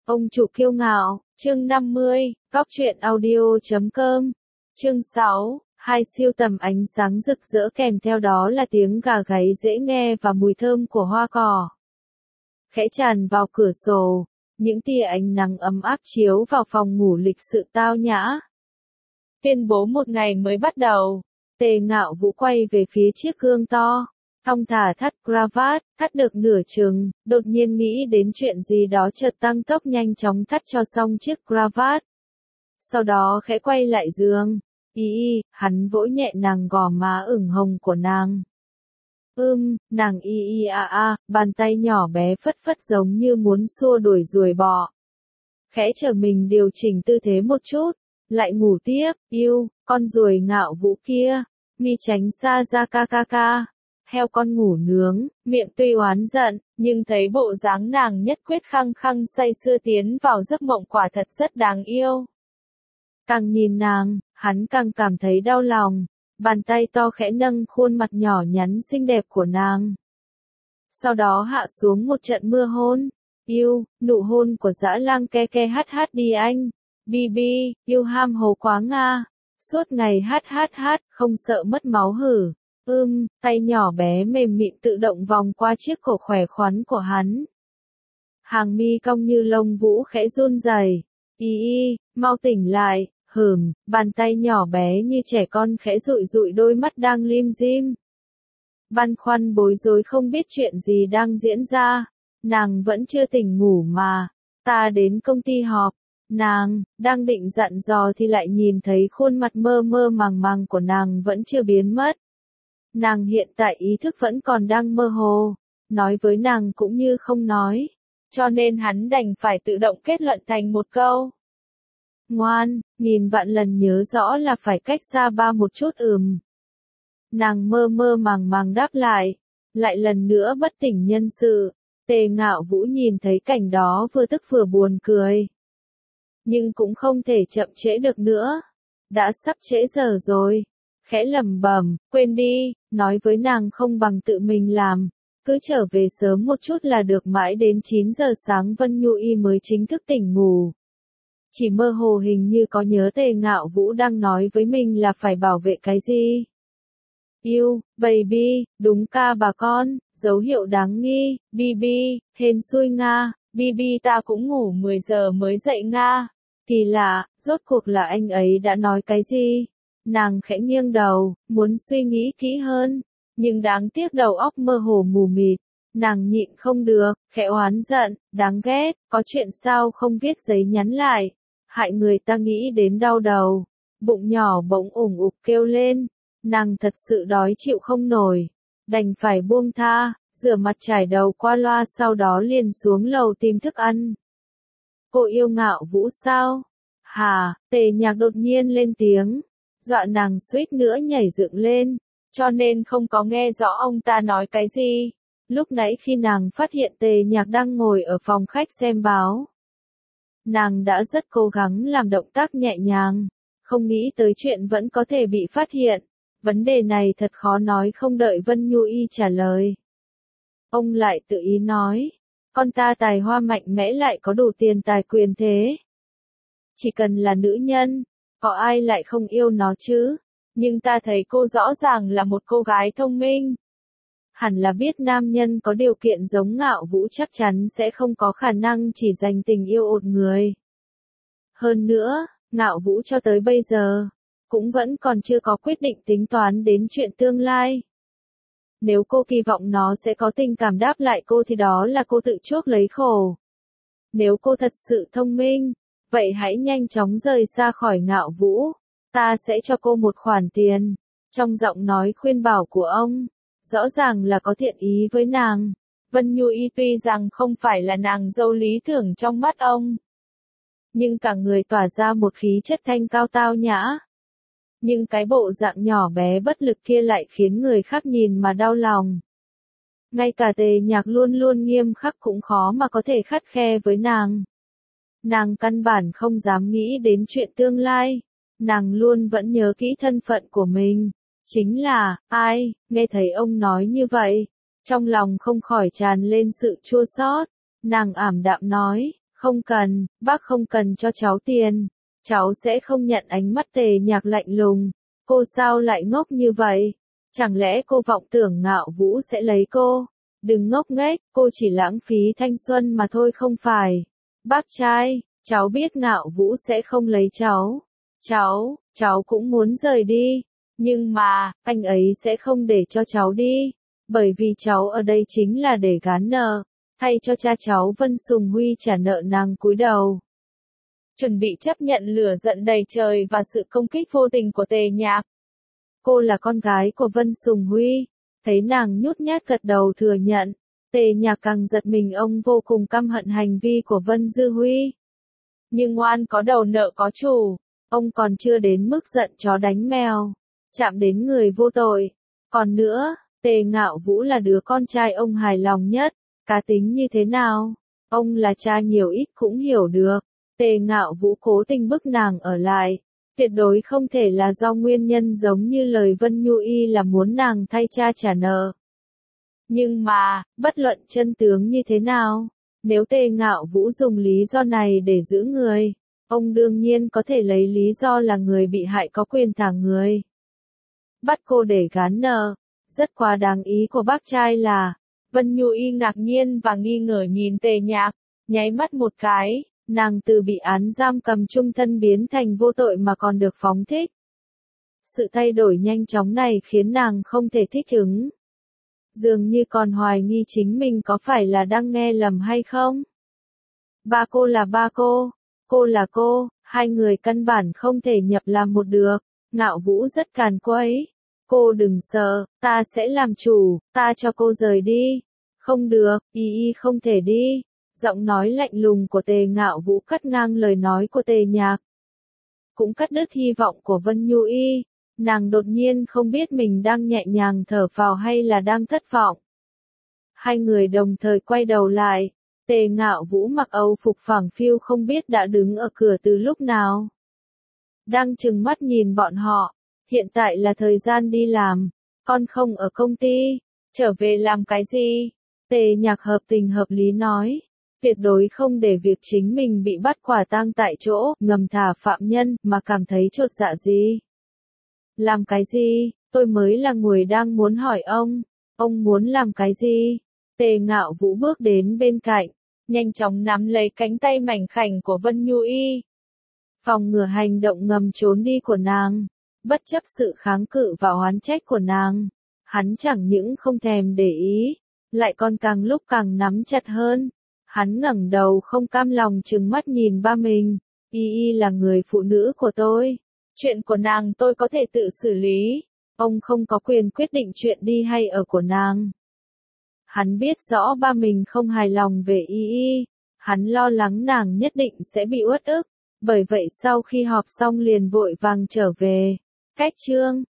Ông chủ kiêu ngạo, chương 50, góc truyện audio.com, chương 6, hai siêu tầm ánh sáng rực rỡ kèm theo đó là tiếng gà gáy dễ nghe và mùi thơm của hoa cỏ. Khẽ tràn vào cửa sổ, những tia ánh nắng ấm áp chiếu vào phòng ngủ lịch sự tao nhã. Tuyên bố một ngày mới bắt đầu, Tề Ngạo Vũ quay về phía chiếc gương to. Thong thả thắt cravat, thắt được nửa chừng, đột nhiên nghĩ đến chuyện gì đó chợt tăng tốc nhanh chóng thắt cho xong chiếc cravat. Sau đó khẽ quay lại giường. Hắn vỗ nhẹ nàng gò má ửng hồng của nàng. Nàng bàn tay nhỏ bé phất phất giống như muốn xua đuổi ruồi bọ. Khẽ trở mình điều chỉnh tư thế một chút, lại ngủ tiếp, con ruồi Ngạo Vũ kia, mi tránh xa ra ca. Heo con ngủ nướng, miệng tuy oán giận, nhưng thấy bộ dáng nàng nhất quyết khăng khăng say sưa tiến vào giấc mộng quả thật rất đáng yêu. Càng nhìn nàng, hắn càng cảm thấy đau lòng, bàn tay to khẽ nâng khuôn mặt nhỏ nhắn xinh đẹp của nàng. Sau đó hạ xuống một trận mưa hôn. Nụ hôn của dã lang ke hát đi anh. Bibi, yêu ham hố quá nga. Suốt ngày hát, không sợ mất máu hử. Tay nhỏ bé mềm mịn tự động vòng qua chiếc cổ khỏe khoắn của hắn. Hàng mi cong như lông vũ khẽ run rẩy. Mau tỉnh lại, bàn tay nhỏ bé như trẻ con khẽ dụi dụi đôi mắt đang lim dim. Băn khoăn bối rối không biết chuyện gì đang diễn ra, nàng vẫn chưa tỉnh ngủ mà, ta đến công ty họp. Nàng, đang định dặn dò thì lại nhìn thấy khuôn mặt mơ mơ màng màng của nàng vẫn chưa biến mất. Nàng hiện tại ý thức vẫn còn đang mơ hồ, nói với nàng cũng như không nói, cho nên hắn đành phải tự động kết luận thành một câu. Ngoan, nghìn vạn lần nhớ rõ là phải cách xa ba một chút. Nàng mơ mơ màng màng đáp lại lần nữa bất tỉnh nhân sự. Tề Ngạo Vũ nhìn thấy cảnh đó vừa tức vừa buồn cười. Nhưng cũng không thể chậm trễ được nữa. Đã sắp trễ giờ rồi. Khẽ lẩm bẩm, quên đi, nói với nàng không bằng tự mình làm. Cứ trở về sớm một chút là được. Mãi đến 9 giờ sáng Vân Nhu Y mới chính thức tỉnh ngủ. Chỉ mơ hồ hình như có nhớ Tề Ngạo Vũ đang nói với mình là phải bảo vệ cái gì. Baby, đúng ca bà con, dấu hiệu đáng nghi, Bibi, hên xui nga, Bibi ta cũng ngủ 10 giờ mới dậy nga. Kỳ lạ, rốt cuộc là anh ấy đã nói cái gì? Nàng khẽ nghiêng đầu, muốn suy nghĩ kỹ hơn, nhưng đáng tiếc đầu óc mơ hồ mù mịt. Nàng nhịn không được, khẽ oán giận, đáng ghét, có chuyện sao không viết giấy nhắn lại, hại người ta nghĩ đến đau đầu. Bụng nhỏ bỗng ủng ục kêu lên, nàng thật sự đói chịu không nổi, đành phải buông tha, rửa mặt chải đầu qua loa sau đó liền xuống lầu tìm thức ăn. Cô yêu Ngạo Vũ sao? Tề Nhạc đột nhiên lên tiếng, dọa nàng suýt nữa nhảy dựng lên, cho nên không có nghe rõ ông ta nói cái gì. Lúc nãy khi nàng phát hiện Tề Nhạc đang ngồi ở phòng khách xem báo, nàng đã rất cố gắng làm động tác nhẹ nhàng, không nghĩ tới chuyện vẫn có thể bị phát hiện. Vấn đề này thật khó nói. Không đợi Vân Nhu Y trả lời, ông lại tự ý nói, con ta tài hoa mạnh mẽ lại có đủ tiền tài quyền thế. Chỉ cần là nữ nhân, có ai lại không yêu nó chứ? Nhưng ta thấy cô rõ ràng là một cô gái thông minh. Hẳn là biết nam nhân có điều kiện giống Ngạo Vũ chắc chắn sẽ không có khả năng chỉ dành tình yêu một người. Hơn nữa, Ngạo Vũ cho tới bây giờ cũng vẫn còn chưa có quyết định tính toán đến chuyện tương lai. Nếu cô kỳ vọng nó sẽ có tình cảm đáp lại cô thì đó là cô tự chuốc lấy khổ. Nếu cô thật sự thông minh, vậy hãy nhanh chóng rời xa khỏi Ngạo Vũ. Ta sẽ cho cô một khoản tiền. Trong giọng nói khuyên bảo của ông, rõ ràng là có thiện ý với nàng. Vân Nhu Y tuy rằng không phải là nàng dâu lý tưởng trong mắt ông, nhưng cả người tỏa ra một khí chất thanh cao tao nhã. Nhưng cái bộ dạng nhỏ bé bất lực kia lại khiến người khác nhìn mà đau lòng. Ngay cả Tề Nhạc luôn luôn nghiêm khắc cũng khó mà có thể khắt khe với nàng. Nàng căn bản không dám nghĩ đến chuyện tương lai. Nàng luôn vẫn nhớ kỹ thân phận của mình. Chính là, ai, nghe thấy ông nói như vậy. Trong lòng không khỏi tràn lên sự chua xót. Nàng ảm đạm nói, Không cần, bác không cần cho cháu tiền. Cháu sẽ không nhận. Ánh mắt Tề Nhạc lạnh lùng. Cô sao lại ngốc như vậy? Chẳng lẽ cô vọng tưởng Ngạo Vũ sẽ lấy cô? Đừng ngốc nghếch, cô chỉ lãng phí thanh xuân mà thôi không phải. Bác trai, cháu biết Ngạo Vũ sẽ không lấy cháu. Cháu cũng muốn rời đi. Nhưng mà, anh ấy sẽ không để cho cháu đi. Bởi vì cháu ở đây chính là để gán nợ. Thay cho cha cháu Vân Sùng Huy trả nợ. Nàng cúi đầu. Chuẩn bị chấp nhận lửa giận đầy trời và sự công kích vô tình của Tề Nhạc. Cô là con gái của Vân Sùng Huy. Thấy nàng nhút nhát gật đầu thừa nhận. Tề Nhạc càng giật mình. Ông vô cùng căm hận hành vi của Vân Dư Huy. Nhưng oan có đầu nợ có chủ. Ông còn chưa đến mức giận chó đánh mèo. Chạm đến người vô tội. Còn nữa, Tề Ngạo Vũ là đứa con trai ông hài lòng nhất. Cá tính như thế nào? Ông là cha nhiều ít cũng hiểu được. Tề Ngạo Vũ cố tình bức nàng ở lại. Tuyệt đối không thể là do nguyên nhân giống như lời Vân Nhu Y là muốn nàng thay cha trả nợ. Nhưng mà, bất luận chân tướng như thế nào, nếu Tề Ngạo Vũ dùng lý do này để giữ người, ông đương nhiên có thể lấy lý do là người bị hại có quyền thả người. Bắt cô để gán nợ, rất quá đáng. Ý của bác trai là, Vân Nhu Y ngạc nhiên và nghi ngờ nhìn Tề Nhạc, nháy mắt một cái, nàng từ bị án giam cầm chung thân biến thành vô tội mà còn được phóng thích. Sự thay đổi nhanh chóng này khiến nàng không thể thích ứng. Dường như còn hoài nghi chính mình có phải là đang nghe lầm hay không. Ba cô là ba cô là cô, hai người căn bản không thể nhập làm một được. Ngạo Vũ rất càn quấy. Cô đừng sợ, ta sẽ làm chủ, ta cho cô rời đi. Không được, y không thể đi. Giọng nói lạnh lùng của Tề Ngạo Vũ cắt ngang lời nói của Tề Nhạc. Cũng cắt đứt hy vọng của Vân Nhu Y. Nàng đột nhiên không biết mình đang nhẹ nhàng thở phào hay là đang thất vọng. Hai người đồng thời quay đầu lại. Tề Ngạo Vũ mặc âu phục phẳng phiu không biết đã đứng ở cửa từ lúc nào. Đang trừng mắt nhìn bọn họ. Hiện tại là thời gian đi làm. Con không ở công ty. Trở về làm cái gì? Tề Nhạc hợp tình hợp lý nói. Tuyệt đối không để việc chính mình bị bắt quả tang tại chỗ, ngầm thả phạm nhân, mà cảm thấy chột dạ gì. Làm cái gì? Tôi mới là người đang muốn hỏi ông. Ông muốn làm cái gì? Tề Ngạo Vũ bước đến bên cạnh, nhanh chóng nắm lấy cánh tay mảnh khảnh của Vân Nhu Y. Phòng ngừa hành động ngầm trốn đi của nàng. Bất chấp sự kháng cự và oán trách của nàng, hắn chẳng những không thèm để ý, lại còn càng lúc càng nắm chặt hơn. Hắn ngẩng đầu không cam lòng trừng mắt nhìn ba mình. Y là người phụ nữ của tôi. Chuyện của nàng tôi có thể tự xử lý. Ông không có quyền quyết định chuyện đi hay ở của nàng. Hắn biết rõ ba mình không hài lòng về Y. Hắn lo lắng nàng nhất định sẽ bị uất ức. Bởi vậy sau khi họp xong liền vội vàng trở về. Cách chương